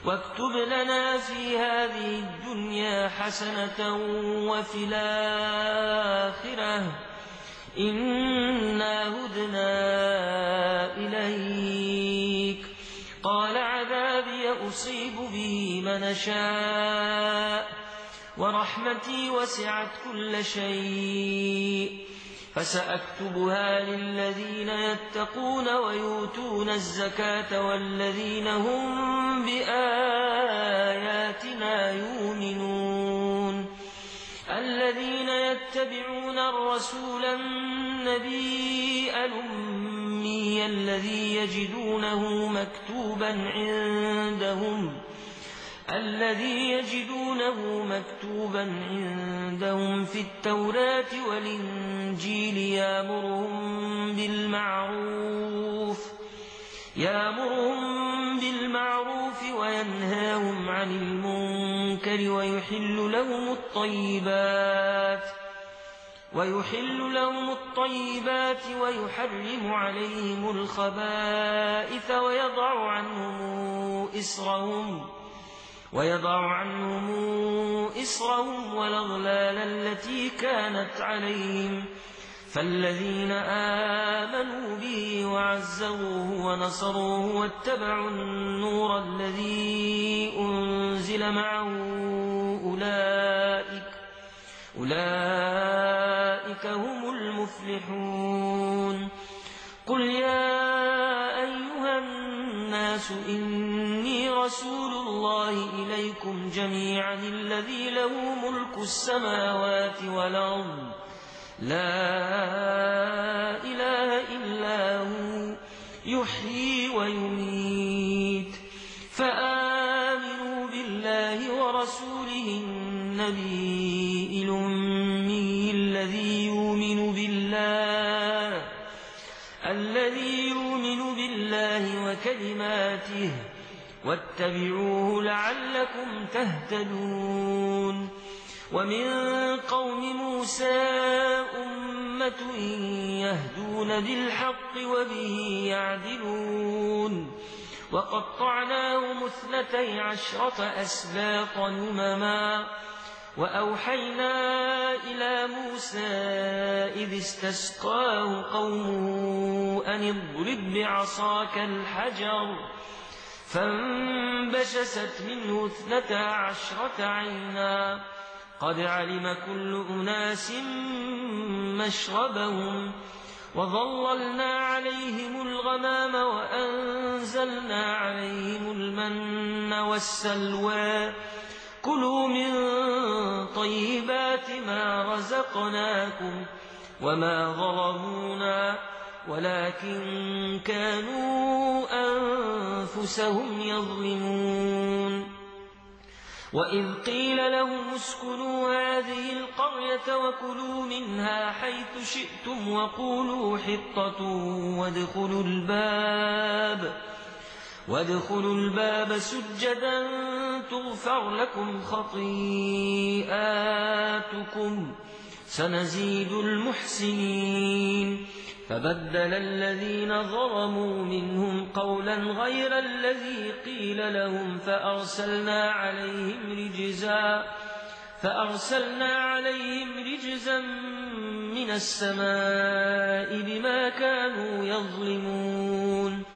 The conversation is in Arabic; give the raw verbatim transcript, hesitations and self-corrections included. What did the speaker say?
واكتب لنا في هذه الدنيا حسنة وفي الآخرة إنا هدنا إليك. قال عذابي أصيب به من شاء ورحمتي وسعت كل شيء فسأكتبها للذين يتقون ويؤتون الزكاة والذين هم بآياتنا يؤمنون. الذين يتبعون الرسول النبي الأمي الذي يجدونه مكتوبا عندهم الذي يجدونه مكتوبا عندهم في التوراة والإنجيل يأمرهم بالمعروف يأمرهم بالمعروف وينهاهم عن المنكر ويحل لهم الطيبات ويحل لهم الطيبات ويحرم عليهم الخبائث ويضع عنهم إصرهم ويضع عنهم إصرهم والأغلال التي كانت عليهم. فالذين آمنوا به وعزروه ونصروه واتبعوا النور الذي أنزل معه أولئك أولئك هم المفلحون. قل يا أيها الناس إني رسول الله إليكم جميعا الذي له ملك السماوات والأرض لا إله إلا هو يحيي ويميت فآمنوا بالله ورسوله النبي الأمي الذي يؤمن بالله الذي يؤمن بالله وكلماته واتبعوه لعلكم تهتدون. ومن قوم موسى أمة يهدون بالحق وبه يعدلون. وقطعناهم اثنتي عشرة أسباط أمما وأوحينا إلى موسى إذ استسقاه قومه أن اضرب بعصاك الحجر فانبجست منه اثنتا عشرة عينا قد علم كل أناس مشربهم وظللنا عليهم الغمام وأنزلنا عليهم المن والسلوى كلوا من طيبات ما رزقناكم وما ظلمونا ولكن كانوا أنفسهم يظلمون. وإذ قيل لهم اسكنوا هذه القرية وكلوا منها حيث شئتم وقولوا حطة وادخلوا الباب وادخلوا الباب سجدا تغفر لكم خطيئاتكم سنزيد المحسنين. فبدل الذين ظلموا منهم قولا غير الذي قيل لهم فأرسلنا عليهم رجزا فأرسلنا عليهم رجزا من السماء بما كانوا يظلمون.